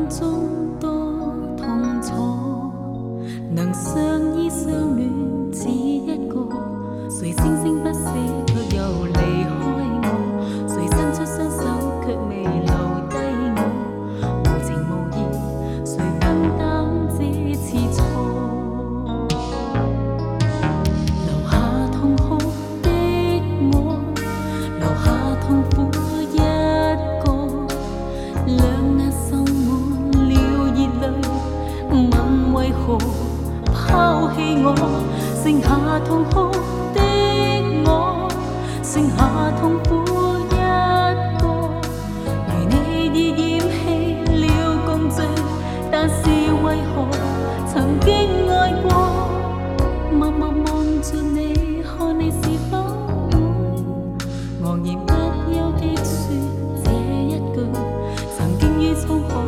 中多痛楚，能相依相恋只一个，谁声声不舍却又离开我，谁伸出双手却未留低我，无情无义，谁分担这次错？留下痛哭的我，留下痛苦一个，两眼滲滿了熱淚，問為何拋棄我？剩下痛哭的我，剩下痛苦一個。如你已厭棄了共聚，但是為何曾經愛過？默默望着你，看你是否會昂然不休的說這一句，曾經於滄海